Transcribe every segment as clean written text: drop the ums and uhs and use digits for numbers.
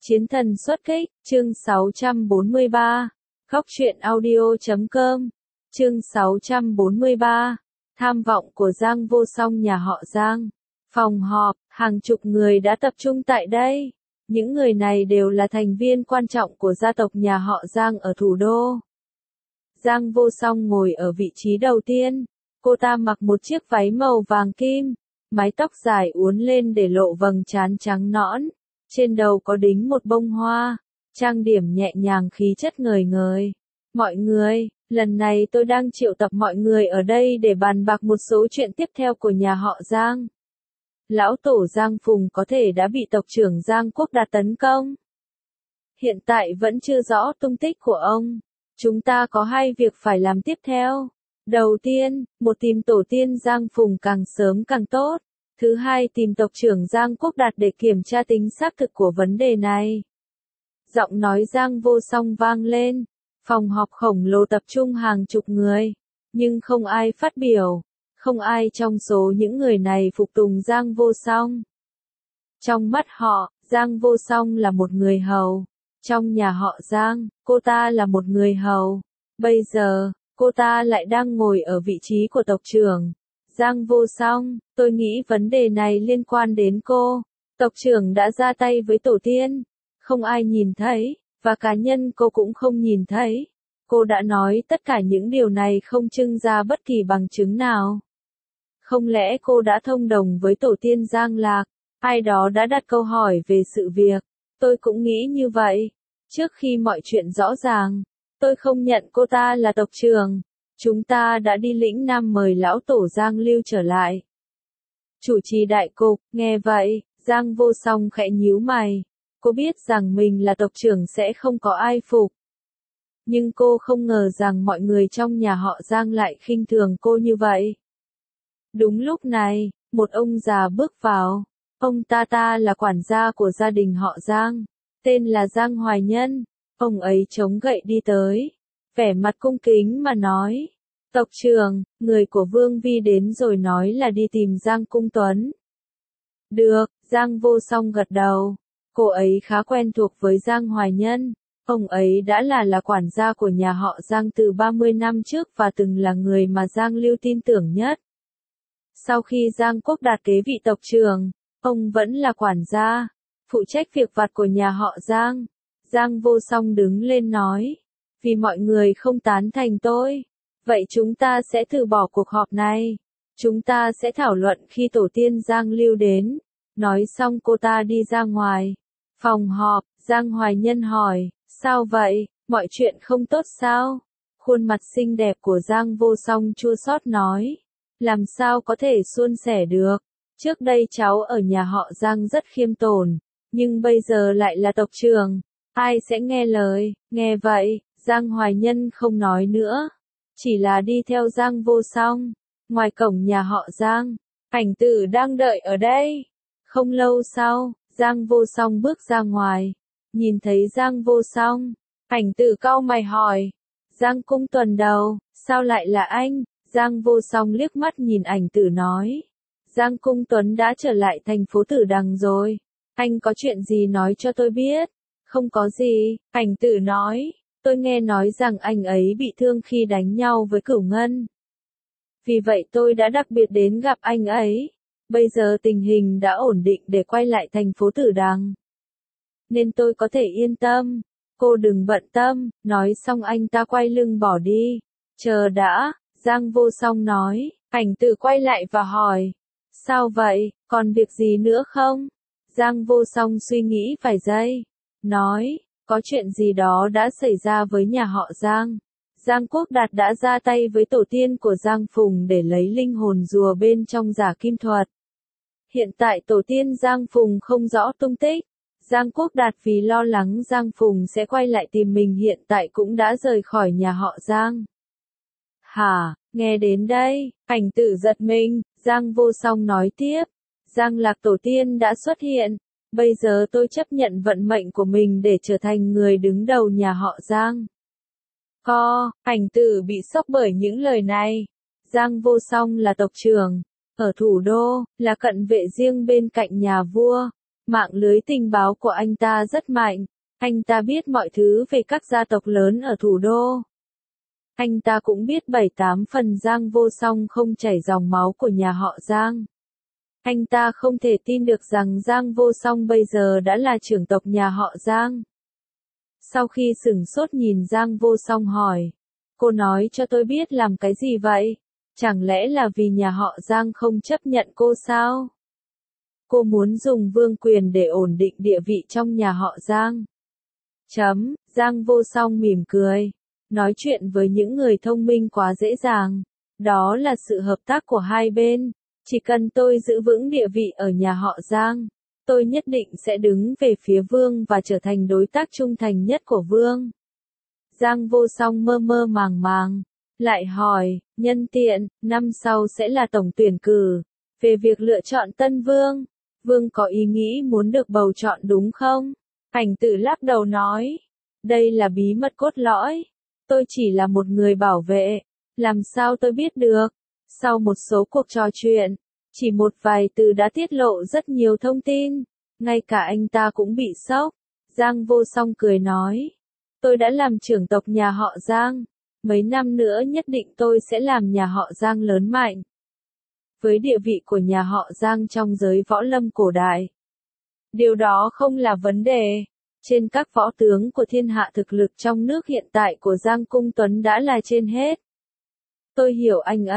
Chiến thần xuất kích, chương 643. Góc truyện audio.com. Chương 643. Tham vọng của Giang Vô Song nhà họ Giang. Phòng họp, hàng chục người đã tập trung tại đây. Những người này đều là thành viên quan trọng của gia tộc nhà họ Giang ở thủ đô. Giang Vô Song ngồi ở vị trí đầu tiên. Cô ta mặc một chiếc váy màu vàng kim, mái tóc dài uốn lên để lộ vầng trán trắng nõn. Trên đầu có đính một bông hoa, trang điểm nhẹ nhàng khí chất ngời ngời. Mọi người, lần này tôi đang triệu tập mọi người ở đây để bàn bạc một số chuyện tiếp theo của nhà họ Giang. Lão tổ Giang Phùng có thể đã bị tộc trưởng Giang Quốc Đạt tấn công. Hiện tại vẫn chưa rõ tung tích của ông. Chúng ta có hai việc phải làm tiếp theo. Đầu tiên, một tìm tổ tiên Giang Phùng càng sớm càng tốt. Thứ hai, tìm tộc trưởng Giang Quốc Đạt để kiểm tra tính xác thực của vấn đề này. Giọng nói Giang Vô Song vang lên. Phòng họp khổng lồ tập trung hàng chục người. Nhưng không ai phát biểu. Không ai trong số những người này phục tùng Giang Vô Song. Trong mắt họ, Giang Vô Song là một người hầu. Trong nhà họ Giang, cô ta là một người hầu. Bây giờ, cô ta lại đang ngồi ở vị trí của tộc trưởng. Giang Vô Song, tôi nghĩ vấn đề này liên quan đến cô. Tộc trưởng đã ra tay với tổ tiên. Không ai nhìn thấy, và cá nhân cô cũng không nhìn thấy. Cô đã nói tất cả những điều này không trưng ra bất kỳ bằng chứng nào. Không lẽ cô đã thông đồng với tổ tiên Giang Lạc? Ai đó đã đặt câu hỏi về sự việc. Tôi cũng nghĩ như vậy. Trước khi mọi chuyện rõ ràng, tôi không nhận cô ta là tộc trưởng. Chúng ta đã đi lĩnh Nam mời lão tổ Giang Lưu trở lại. Chủ trì đại cục, nghe vậy, Giang Vô Song khẽ nhíu mày. Cô biết rằng mình là tộc trưởng sẽ không có ai phục. Nhưng cô không ngờ rằng mọi người trong nhà họ Giang lại khinh thường cô như vậy. Đúng lúc này, một ông già bước vào. Ông ta là quản gia của gia đình họ Giang, tên là Giang Hoài Nhân. Ông ấy chống gậy đi tới, vẻ mặt cung kính mà nói. Tộc trưởng, người của Vương Vi đến rồi, nói là đi tìm Giang Cung Tuấn. Được, Giang Vô Song gật đầu. Cô ấy khá quen thuộc với Giang Hoài Nhân. Ông ấy đã là quản gia của nhà họ Giang từ 30 năm trước và từng là người mà Giang Lưu tin tưởng nhất. Sau khi Giang Quốc Đạt kế vị tộc trưởng, ông vẫn là quản gia, phụ trách việc vặt của nhà họ Giang. Giang Vô Song đứng lên nói. Vì mọi người không tán thành tôi, vậy chúng ta sẽ từ bỏ cuộc họp này. Chúng ta sẽ thảo luận khi tổ tiên Giang Lưu đến. Nói xong cô ta đi ra ngoài. Phòng họp, Giang Hoài Nhân hỏi, sao vậy, mọi chuyện không tốt sao? Khuôn mặt xinh đẹp của Giang Vô Song chua xót nói. Làm sao có thể suôn sẻ được? Trước đây cháu ở nhà họ Giang rất khiêm tốn, nhưng bây giờ lại là tộc trưởng. Ai sẽ nghe lời? Nghe vậy, Giang Hoài Nhân không nói nữa. Chỉ là đi theo Giang Vô Song. Ngoài cổng nhà họ Giang, Ảnh Tử đang đợi ở đây. Không lâu sau, Giang Vô Song bước ra ngoài. Nhìn thấy Giang Vô Song, Ảnh Tử cau mày hỏi. Giang Cung Tuần đâu, sao lại là anh? Giang Vô Song liếc mắt nhìn Ảnh Tử nói. Giang Cung Tuấn đã trở lại thành phố Tử Đằng rồi. Anh có chuyện gì nói cho tôi biết? Không có gì, Ảnh Tử nói. Tôi nghe nói rằng anh ấy bị thương khi đánh nhau với Cửu Ngân. Vì vậy tôi đã đặc biệt đến gặp anh ấy. Bây giờ tình hình đã ổn định để quay lại thành phố Tử Đằng. Nên tôi có thể yên tâm. Cô đừng bận tâm. Nói xong anh ta quay lưng bỏ đi. Chờ đã, Giang Vô Song nói. Ảnh Tử quay lại và hỏi. Sao vậy, còn việc gì nữa không? Giang Vô Song suy nghĩ vài giây. Nói, có chuyện gì đó đã xảy ra với nhà họ Giang. Giang Quốc Đạt đã ra tay với tổ tiên của Giang Phùng để lấy linh hồn rùa bên trong giả kim thuật. Hiện tại tổ tiên Giang Phùng không rõ tung tích. Giang Quốc Đạt vì lo lắng Giang Phùng sẽ quay lại tìm mình hiện tại cũng đã rời khỏi nhà họ Giang. Hả, nghe đến đây, Ảnh Tử giật mình. Giang Vô Song nói tiếp. Giang Lạc tổ tiên đã xuất hiện. Bây giờ tôi chấp nhận vận mệnh của mình để trở thành người đứng đầu nhà họ Giang. Ảnh Tử bị sốc bởi những lời này. Giang Vô Song là tộc trưởng. Ở thủ đô, là cận vệ riêng bên cạnh nhà vua. Mạng lưới tình báo của anh ta rất mạnh. Anh ta biết mọi thứ về các gia tộc lớn ở thủ đô. Anh ta cũng biết 7-8 phần Giang Vô Song không chảy dòng máu của nhà họ Giang. Anh ta không thể tin được rằng Giang Vô Song bây giờ đã là trưởng tộc nhà họ Giang. Sau khi sửng sốt nhìn Giang Vô Song hỏi, cô nói cho tôi biết làm cái gì vậy? Chẳng lẽ là vì nhà họ Giang không chấp nhận cô sao? Cô muốn dùng vương quyền để ổn định địa vị trong nhà họ Giang. Giang Vô Song mỉm cười. Nói chuyện với những người thông minh quá dễ dàng. Đó là sự hợp tác của hai bên. Chỉ cần tôi giữ vững địa vị ở nhà họ Giang, tôi nhất định sẽ đứng về phía Vương và trở thành đối tác trung thành nhất của Vương. Giang Vô Song mơ mơ màng màng, lại hỏi, nhân tiện, năm sau sẽ là tổng tuyển cử. Về việc lựa chọn tân Vương, Vương có ý nghĩ muốn được bầu chọn đúng không? Ảnh Tử lắc đầu nói, đây là bí mật cốt lõi. Tôi chỉ là một người bảo vệ, làm sao tôi biết được? Sau một số cuộc trò chuyện, chỉ một vài từ đã tiết lộ rất nhiều thông tin, ngay cả anh ta cũng bị sốc. Giang Vô Song cười nói, tôi đã làm trưởng tộc nhà họ Giang, mấy năm nữa nhất định tôi sẽ làm nhà họ Giang lớn mạnh. Với địa vị của nhà họ Giang trong giới võ lâm cổ đại, điều đó không là vấn đề. Trên các võ tướng của thiên hạ thực lực trong nước hiện tại của Giang Cung Tuấn đã là trên hết. Tôi hiểu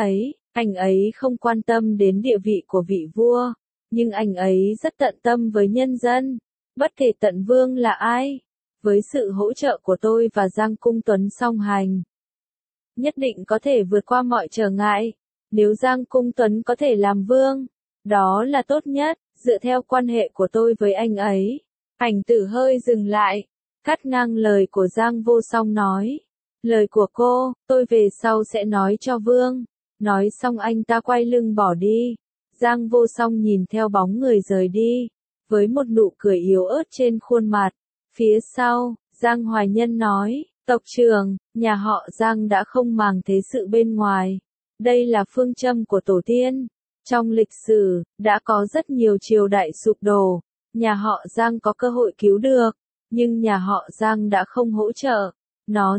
anh ấy không quan tâm đến địa vị của vị vua, nhưng anh ấy rất tận tâm với nhân dân, bất kể tận vương là ai. Với sự hỗ trợ của tôi và Giang Cung Tuấn song hành, nhất định có thể vượt qua mọi trở ngại. Nếu Giang Cung Tuấn có thể làm vương, đó là tốt nhất, dựa theo quan hệ của tôi với anh ấy. Ảnh Tử hơi dừng lại, cắt ngang lời của Giang Vô Song nói. Lời của cô, tôi về sau sẽ nói cho Vương. Nói xong anh ta quay lưng bỏ đi. Giang Vô Song nhìn theo bóng người rời đi, với một nụ cười yếu ớt trên khuôn mặt. Phía sau, Giang Hoài Nhân nói, tộc trưởng, nhà họ Giang đã không màng thế sự bên ngoài. Đây là phương châm của tổ tiên. Trong lịch sử, đã có rất nhiều triều đại sụp đổ. Nhà họ Giang có cơ hội cứu được, nhưng nhà họ Giang đã không hỗ trợ. Nó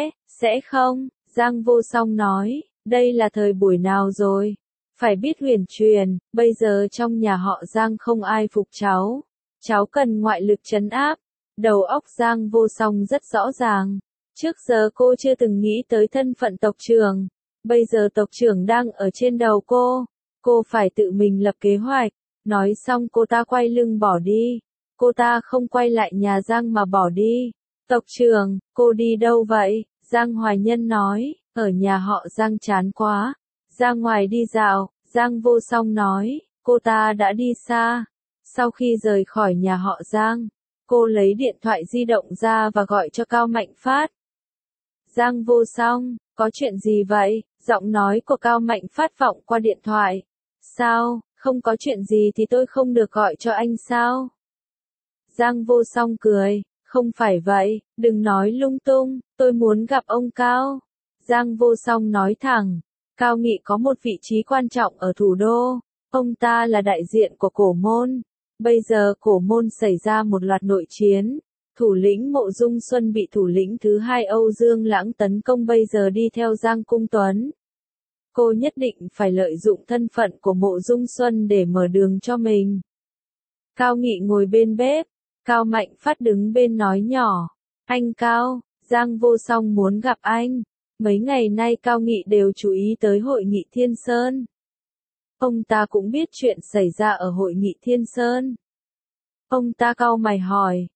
sẽ không, Giang Vô Song nói, đây là thời buổi nào rồi? Phải biết huyền truyền, bây giờ trong nhà họ Giang không ai phục cháu. Cháu cần ngoại lực trấn áp. Đầu óc Giang Vô Song rất rõ ràng. Trước giờ cô chưa từng nghĩ tới thân phận tộc trưởng. Bây giờ tộc trưởng đang ở trên đầu cô. Cô phải tự mình lập kế hoạch. Nói xong cô ta quay lưng bỏ đi. Cô ta không quay lại nhà Giang mà bỏ đi. Tộc trưởng, cô đi đâu vậy? Giang Hoài Nhân nói, ở nhà họ Giang chán quá. Ra ngoài đi dạo, Giang Vô Song nói, cô ta đã đi xa. Sau khi rời khỏi nhà họ Giang, cô lấy điện thoại di động ra và gọi cho Cao Mạnh Phát. Giang Vô Song, có chuyện gì vậy? Giọng nói của Cao Mạnh Phát vọng qua điện thoại. Sao, không có chuyện gì thì tôi không được gọi cho anh sao? Giang Vô Song cười, không phải vậy, đừng nói lung tung, tôi muốn gặp ông Cao. Giang Vô Song nói thẳng, Cao Nghị có một vị trí quan trọng ở thủ đô, ông ta là đại diện của Cổ Môn. Bây giờ Cổ Môn xảy ra một loạt nội chiến, thủ lĩnh Mộ Dung Xuân bị thủ lĩnh thứ hai Âu Dương Lãng tấn công, bây giờ đi theo Giang Cung Tuấn. Cô nhất định phải lợi dụng thân phận của Mộ Dung Xuân để mở đường cho mình. Cao Nghị ngồi bên bếp, Cao Mạnh Phát đứng bên nói nhỏ, anh Cao, Giang Vô Song muốn gặp anh. Mấy ngày nay Cao Nghị đều chú ý tới hội nghị Thiên Sơn. Ông ta cũng biết chuyện xảy ra ở hội nghị Thiên Sơn. Ông ta cau mày hỏi,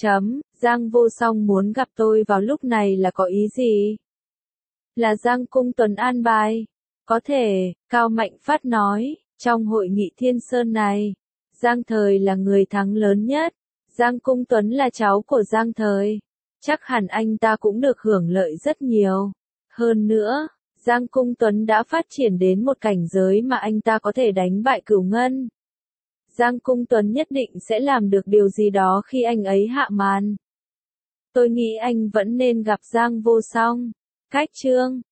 Giang Vô Song muốn gặp tôi vào lúc này là có ý gì? Là Giang Cung Tuấn an bài. Có thể, Cao Mạnh Phát nói, trong hội nghị Thiên Sơn này, Giang Thời là người thắng lớn nhất. Giang Cung Tuấn là cháu của Giang Thời. Chắc hẳn anh ta cũng được hưởng lợi rất nhiều. Hơn nữa, Giang Cung Tuấn đã phát triển đến một cảnh giới mà anh ta có thể đánh bại Cửu Ngân. Giang Cung Tuấn nhất định sẽ làm được điều gì đó khi anh ấy hạ màn. Tôi nghĩ anh vẫn nên gặp Giang Vô Song. Cách chương